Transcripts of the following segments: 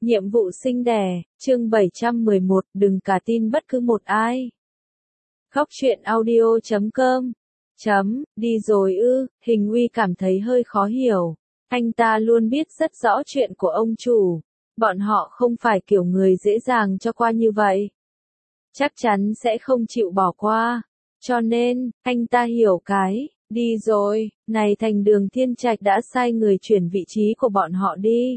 Nhiệm vụ sinh đẻ, chương 711, đừng cả tin bất cứ một ai. Khóc chuyện audio.com. Đi rồi ư, Hình Uy cảm thấy hơi khó hiểu. Anh ta luôn biết rất rõ chuyện của ông chủ. Bọn họ không phải kiểu người dễ dàng cho qua như vậy. Chắc chắn sẽ không chịu bỏ qua. Cho nên, anh ta hiểu cái, đi rồi, này thành Đường Thiên Trạch đã sai người chuyển vị trí của bọn họ đi.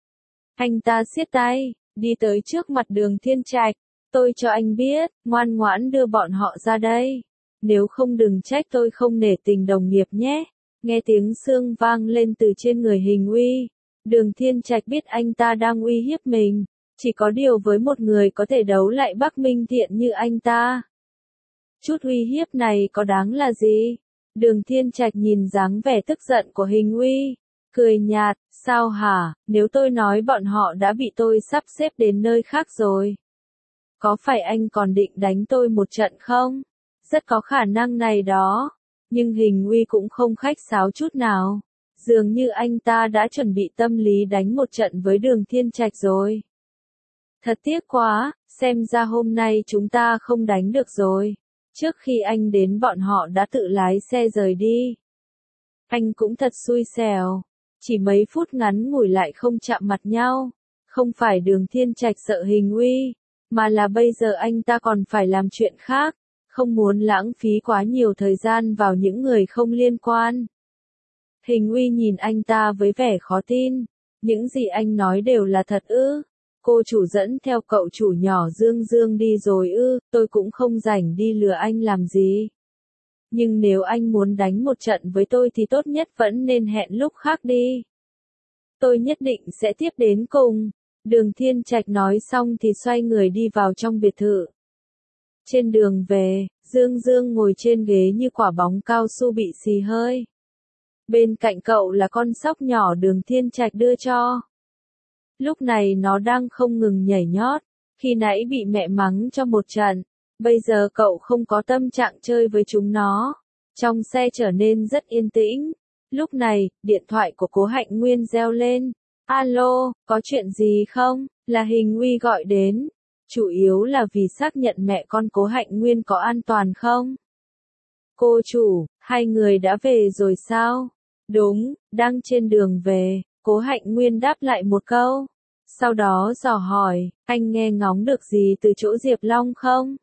Anh ta siết tay, đi tới trước mặt Đường Thiên Trạch. Tôi cho anh biết, ngoan ngoãn đưa bọn họ ra đây. Nếu không đừng trách tôi không nể tình đồng nghiệp nhé. Nghe tiếng xương vang lên từ trên người Hình Uy. Đường Thiên Trạch biết anh ta đang uy hiếp mình. Chỉ có điều với một người có thể đấu lại Bắc Minh Thiện như anh ta. Chút uy hiếp này có đáng là gì? Đường Thiên Trạch nhìn dáng vẻ tức giận của Hình Uy. Cười nhạt, sao hả, nếu tôi nói bọn họ đã bị tôi sắp xếp đến nơi khác rồi. Có phải anh còn định đánh tôi một trận không? Rất có khả năng này đó. Nhưng Hình Uy cũng không khách sáo chút nào. Dường như anh ta đã chuẩn bị tâm lý đánh một trận với Đường Thiên Trạch rồi. Thật tiếc quá, xem ra hôm nay chúng ta không đánh được rồi. Trước khi anh đến bọn họ đã tự lái xe rời đi. Anh cũng thật xui xẻo. Chỉ mấy phút ngắn ngủi lại không chạm mặt nhau. Không phải Đường Thiên Trạch sợ Hình Uy, mà là bây giờ anh ta còn phải làm chuyện khác, không muốn lãng phí quá nhiều thời gian vào những người không liên quan. Hình Uy nhìn anh ta với vẻ khó tin. Những gì anh nói đều là thật ư? Cô chủ dẫn theo cậu chủ nhỏ Dương Dương đi rồi ư? Tôi cũng không rảnh đi lừa anh làm gì. Nhưng nếu anh muốn đánh một trận với tôi thì tốt nhất vẫn nên hẹn lúc khác đi. Tôi nhất định sẽ tiếp đến cùng. Đường Thiên Trạch nói xong thì xoay người đi vào trong biệt thự. Trên đường về, Dương Dương ngồi trên ghế như quả bóng cao su bị xì hơi. Bên cạnh cậu là con sóc nhỏ Đường Thiên Trạch đưa cho. Lúc này nó đang không ngừng nhảy nhót, khi nãy bị mẹ mắng cho một trận. Bây giờ cậu không có tâm trạng chơi với chúng nó. Trong xe trở nên rất yên tĩnh. Lúc này, điện thoại của Cố Hạnh Nguyên reo lên. Alo, có chuyện gì không? Là Hình Uy gọi đến. Chủ yếu là vì xác nhận mẹ con Cố Hạnh Nguyên có an toàn không? Cô chủ, hai người đã về rồi sao? Đúng, đang trên đường về. Cố Hạnh Nguyên đáp lại một câu. Sau đó dò hỏi, anh nghe ngóng được gì từ chỗ Diệp Long không?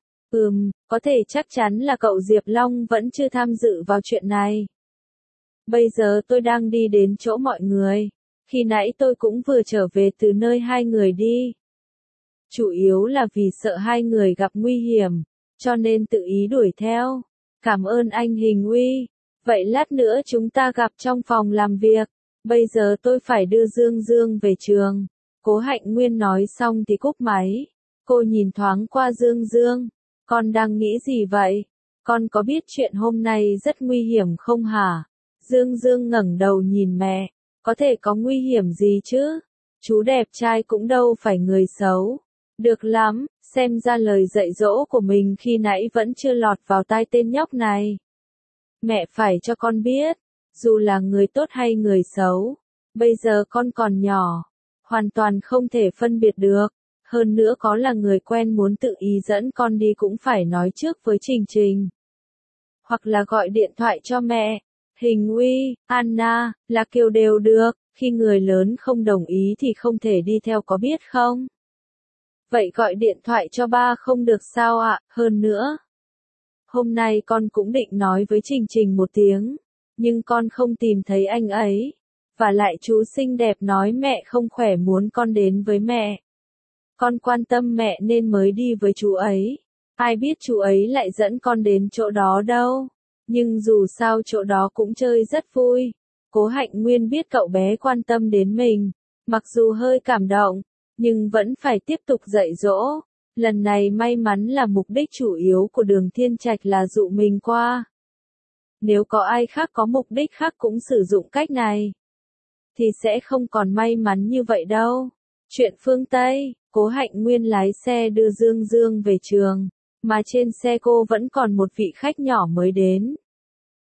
Có thể chắc chắn là cậu Diệp Long vẫn chưa tham dự vào chuyện này. Bây giờ tôi đang đi đến chỗ mọi người. Khi nãy tôi cũng vừa trở về từ nơi hai người đi. Chủ yếu là vì sợ hai người gặp nguy hiểm, cho nên tự ý đuổi theo. Cảm ơn anh Hình Uy. Vậy lát nữa chúng ta gặp trong phòng làm việc. Bây giờ tôi phải đưa Dương Dương về trường. Cố Hạnh Nguyên nói xong thì cúp máy. Cô nhìn thoáng qua Dương Dương. Con đang nghĩ gì vậy? Con có biết chuyện hôm nay rất nguy hiểm không hả? Dương Dương ngẩng đầu nhìn mẹ. Có thể có nguy hiểm gì chứ? Chú đẹp trai cũng đâu phải người xấu. Được lắm, xem ra lời dạy dỗ của mình khi nãy vẫn chưa lọt vào tai tên nhóc này. Mẹ phải cho con biết, dù là người tốt hay người xấu, bây giờ con còn nhỏ, hoàn toàn không thể phân biệt được. Hơn nữa có là người quen muốn tự ý dẫn con đi cũng phải nói trước với Trình Trình. Hoặc là gọi điện thoại cho mẹ. Hình Uy, Anna, là Kiều đều được, khi người lớn không đồng ý thì không thể đi theo có biết không? Vậy gọi điện thoại cho ba không được sao ạ? Hơn nữa, hôm nay con cũng định nói với Trình Trình một tiếng, nhưng con không tìm thấy anh ấy. Và lại chú xinh đẹp nói mẹ không khỏe muốn con đến với mẹ. Con quan tâm mẹ nên mới đi với chú ấy. Ai biết chú ấy lại dẫn con đến chỗ đó đâu. Nhưng dù sao chỗ đó cũng chơi rất vui. Cố Hạnh Nguyên biết cậu bé quan tâm đến mình. Mặc dù hơi cảm động, nhưng vẫn phải tiếp tục dạy dỗ. Lần này may mắn là mục đích chủ yếu của Đường Thiên Trạch là dụ mình qua. Nếu có ai khác có mục đích khác cũng sử dụng cách này, thì sẽ không còn may mắn như vậy đâu. Chuyện phương Tây, Cố Hạnh Nguyên lái xe đưa Dương Dương về trường, mà trên xe cô vẫn còn một vị khách nhỏ mới đến.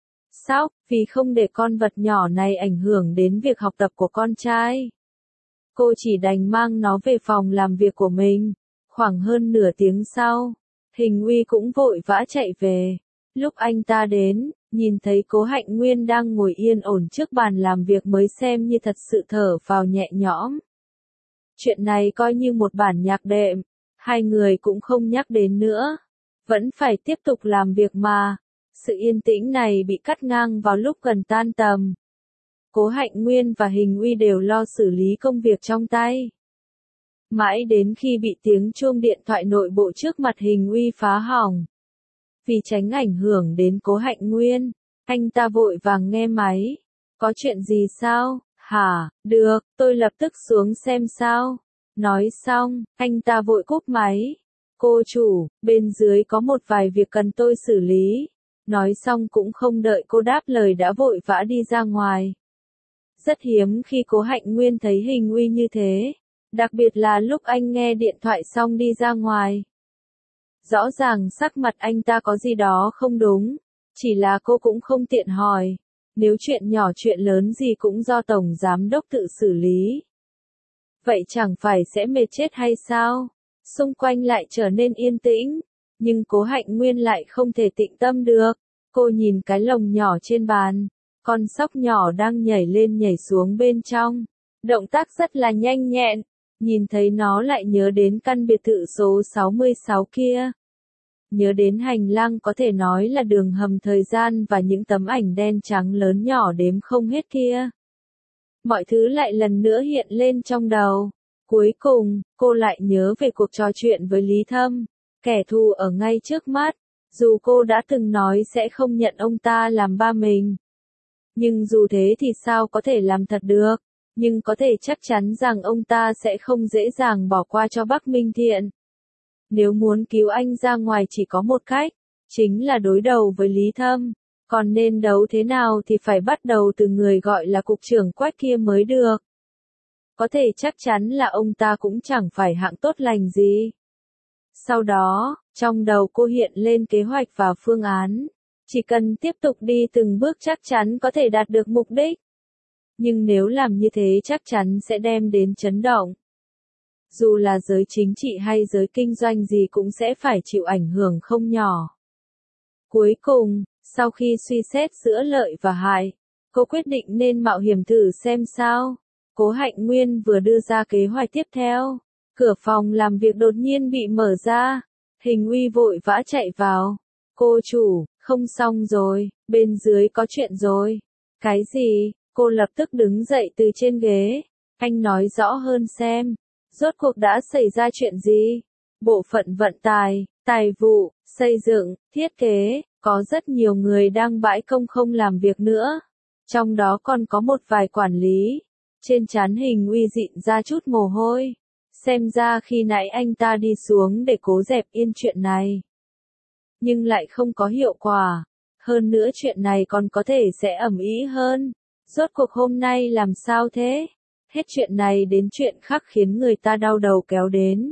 Sao? Vì không để con vật nhỏ này ảnh hưởng đến việc học tập của con trai. Cô chỉ đành mang nó về phòng làm việc của mình. Khoảng hơn nửa tiếng sau, Hình Uy cũng vội vã chạy về. Lúc anh ta đến, nhìn thấy Cố Hạnh Nguyên đang ngồi yên ổn trước bàn làm việc mới xem như thật sự thở vào nhẹ nhõm. Chuyện này coi như một bản nhạc đệm, hai người cũng không nhắc đến nữa. Vẫn phải tiếp tục làm việc mà. Sự yên tĩnh này bị cắt ngang vào lúc gần tan tầm. Cố Hạnh Nguyên và Hình Uy đều lo xử lý công việc trong tay. Mãi đến khi bị tiếng chuông điện thoại nội bộ trước mặt Hình Uy phá hỏng. Vì tránh ảnh hưởng đến Cố Hạnh Nguyên, anh ta vội vàng nghe máy. Có chuyện gì sao? Hả? Được, tôi lập tức xuống xem sao. Nói xong, anh ta vội cúp máy. Cô chủ, bên dưới có một vài việc cần tôi xử lý. Nói xong cũng không đợi cô đáp lời đã vội vã đi ra ngoài. Rất hiếm khi Cố Hạnh Nguyên thấy Hình Uy như thế. Đặc biệt là lúc anh nghe điện thoại xong đi ra ngoài. Rõ ràng sắc mặt anh ta có gì đó không đúng. Chỉ là cô cũng không tiện hỏi. Nếu chuyện nhỏ chuyện lớn gì cũng do Tổng Giám Đốc tự xử lý. Vậy chẳng phải sẽ mệt chết hay sao? Xung quanh lại trở nên yên tĩnh. Nhưng Cố Hạnh Nguyên lại không thể tĩnh tâm được. Cô nhìn cái lồng nhỏ trên bàn. Con sóc nhỏ đang nhảy lên nhảy xuống bên trong. Động tác rất là nhanh nhẹn. Nhìn thấy nó lại nhớ đến căn biệt thự số 66 kia. Nhớ đến hành lang có thể nói là đường hầm thời gian và những tấm ảnh đen trắng lớn nhỏ đếm không hết kia. Mọi thứ lại lần nữa hiện lên trong đầu. Cuối cùng, cô lại nhớ về cuộc trò chuyện với Lý Thâm, kẻ thù ở ngay trước mắt. Dù cô đã từng nói sẽ không nhận ông ta làm ba mình. Nhưng dù thế thì sao có thể làm thật được. Nhưng có thể chắc chắn rằng ông ta sẽ không dễ dàng bỏ qua cho Bắc Minh Thiện. Nếu muốn cứu anh ra ngoài chỉ có một cách, chính là đối đầu với Lý Thâm. Còn nên đấu thế nào thì phải bắt đầu từ người gọi là cục trưởng Quách kia mới được. Có thể chắc chắn là ông ta cũng chẳng phải hạng tốt lành gì. Sau đó, trong đầu cô hiện lên kế hoạch và phương án. Chỉ cần tiếp tục đi từng bước chắc chắn có thể đạt được mục đích. Nhưng nếu làm như thế chắc chắn sẽ đem đến chấn động. Dù là giới chính trị hay giới kinh doanh gì cũng sẽ phải chịu ảnh hưởng không nhỏ. Cuối cùng, sau khi suy xét giữa lợi và hại, cô quyết định nên mạo hiểm thử xem sao. Cố Hạnh Nguyên vừa đưa ra kế hoạch tiếp theo. Cửa phòng làm việc đột nhiên bị mở ra. Hình Uy vội vã chạy vào. Cô chủ, không xong rồi, bên dưới có chuyện rồi. Cái gì? Cô lập tức đứng dậy từ trên ghế. Anh nói rõ hơn xem. Rốt cuộc đã xảy ra chuyện gì? Bộ phận vận tải, tài vụ, xây dựng, thiết kế, có rất nhiều người đang bãi công không làm việc nữa. Trong đó còn có một vài quản lý. Trên trán Hình Uy dịn ra chút mồ hôi. Xem ra khi nãy anh ta đi xuống để cố dẹp yên chuyện này. Nhưng lại không có hiệu quả. Hơn nữa chuyện này còn có thể sẽ ầm ĩ hơn. Rốt cuộc hôm nay làm sao thế? Hết chuyện này đến chuyện khác khiến người ta đau đầu kéo đến.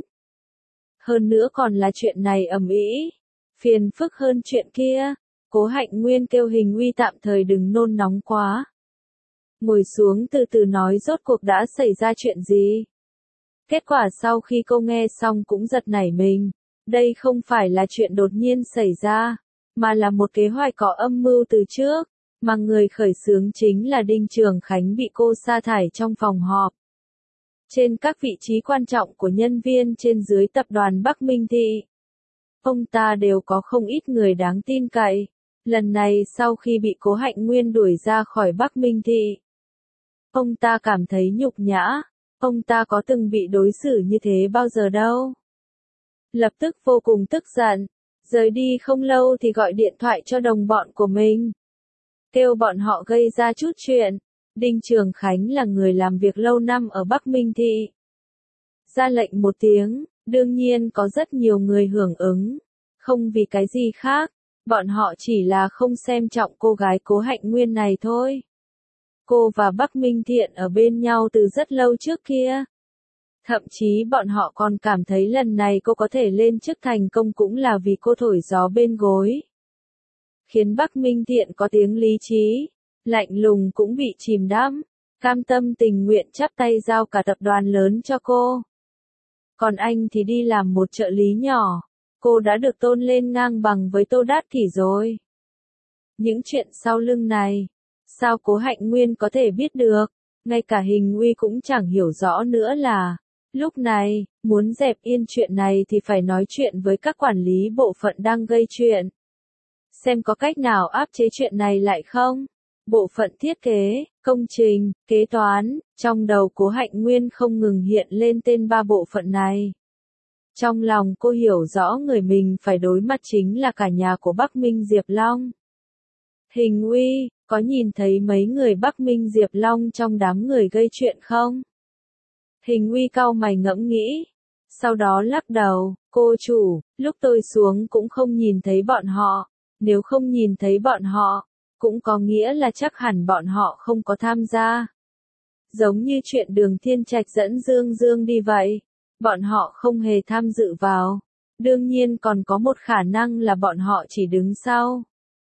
Hơn nữa còn là chuyện này ầm ĩ, phiền phức hơn chuyện kia. Cố Hạnh Nguyên kêu Hình Uy tạm thời đừng nôn nóng quá. Ngồi xuống từ từ nói rốt cuộc đã xảy ra chuyện gì. Kết quả sau khi cô nghe xong cũng giật nảy mình. Đây không phải là chuyện đột nhiên xảy ra, mà là một kế hoạch có âm mưu từ trước. Mà người khởi xướng chính là Đinh Trường Khánh bị cô sa thải trong phòng họp. Trên các vị trí quan trọng của nhân viên trên dưới tập đoàn Bắc Minh Thị, ông ta đều có không ít người đáng tin cậy. Lần này sau khi bị Cố Hạnh Nguyên đuổi ra khỏi Bắc Minh Thị, ông ta cảm thấy nhục nhã. Ông ta có từng bị đối xử như thế bao giờ đâu. Lập tức vô cùng tức giận. Rời đi không lâu thì gọi điện thoại cho đồng bọn của mình. Kêu bọn họ gây ra chút chuyện. Đinh Trường Khánh là người làm việc lâu năm ở Bắc Minh Thị. Ra lệnh một tiếng, đương nhiên có rất nhiều người hưởng ứng. Không vì cái gì khác, bọn họ chỉ là không xem trọng cô gái Cố Hạnh Nguyên này thôi. Cô và Bắc Minh Thiện ở bên nhau từ rất lâu trước kia. Thậm chí bọn họ còn cảm thấy lần này cô có thể lên chức thành công cũng là vì cô thổi gió bên gối. Khiến Bắc Minh Thiện có tiếng lý trí, lạnh lùng cũng bị chìm đắm. cam tâm tình nguyện chắp tay giao cả tập đoàn lớn cho cô. Còn anh thì đi làm một trợ lý nhỏ, cô đã được tôn lên ngang bằng với Tô Đát Kỷ rồi. Những chuyện sau lưng này, sao Cố Hạnh Nguyên có thể biết được, ngay cả Hình Uy cũng chẳng hiểu rõ nữa là, lúc này, muốn dẹp yên chuyện này thì phải nói chuyện với các quản lý bộ phận đang gây chuyện. Xem có cách nào áp chế chuyện này lại không? Bộ phận thiết kế, công trình, kế toán, trong đầu Cố Hạnh Nguyên không ngừng hiện lên tên ba bộ phận này. Trong lòng cô hiểu rõ người mình phải đối mặt chính là cả nhà của Bắc Minh Diệp Long. Hình Uy, có nhìn thấy mấy người Bắc Minh Diệp Long trong đám người gây chuyện không? Hình Uy cau mày ngẫm nghĩ. Sau đó lắc đầu, cô chủ, lúc tôi xuống cũng không nhìn thấy bọn họ. Nếu không nhìn thấy bọn họ, cũng có nghĩa là chắc hẳn bọn họ không có tham gia. Giống như chuyện Đường Thiên Trạch dẫn Dương Dương đi vậy. Bọn họ không hề tham dự vào. Đương nhiên còn có một khả năng là bọn họ chỉ đứng sau.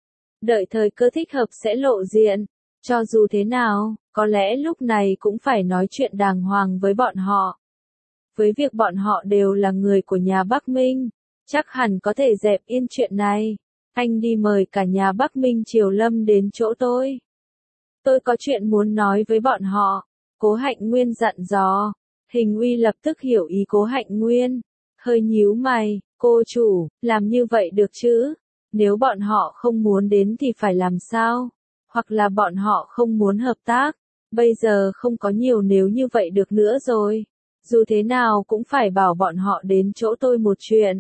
Đợi thời cơ thích hợp sẽ lộ diện. Cho dù thế nào, có lẽ lúc này cũng phải nói chuyện đàng hoàng với bọn họ. Với việc bọn họ đều là người của nhà Bắc Minh, chắc hẳn có thể dẹp yên chuyện này. Anh đi mời cả nhà Bắc Minh Triều Lâm đến chỗ tôi. Tôi có chuyện muốn nói với bọn họ. Cố Hạnh Nguyên dặn dò. Hình Uy lập tức hiểu ý Cố Hạnh Nguyên. Hơi nhíu mày, cô chủ, làm như vậy được chứ? Nếu bọn họ không muốn đến thì phải làm sao? Hoặc là bọn họ không muốn hợp tác? Bây giờ không có nhiều nếu như vậy được nữa rồi. Dù thế nào cũng phải bảo bọn họ đến chỗ tôi một chuyện.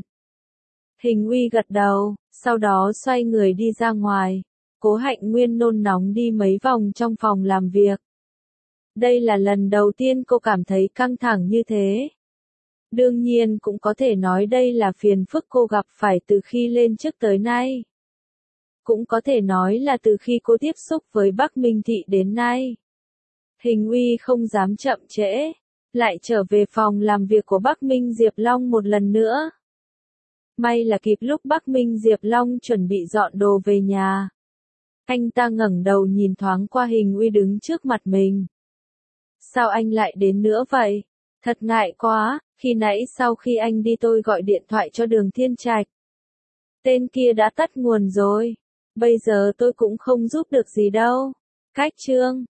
Hình Uy gật đầu, sau đó xoay người đi ra ngoài. Cố Hạnh Nguyên nôn nóng đi mấy vòng trong phòng làm việc. Đây là lần đầu tiên cô cảm thấy căng thẳng như thế. Đương nhiên cũng có thể nói đây là phiền phức cô gặp phải từ khi lên chức tới nay. Cũng có thể nói là từ khi cô tiếp xúc với Bắc Minh Thị đến nay. Hình Uy không dám chậm trễ, lại trở về phòng làm việc của Bắc Minh Diệp Long một lần nữa. May là kịp lúc Bắc Minh Diệp Long chuẩn bị dọn đồ về nhà. Anh ta ngẩng đầu nhìn thoáng qua Hình Uy đứng trước mặt mình. Sao anh lại đến nữa vậy? Thật ngại quá, khi nãy sau khi anh đi tôi gọi điện thoại cho Đường Thiên Trạch. Tên kia đã tắt nguồn rồi. Bây giờ tôi cũng không giúp được gì đâu. Cách chương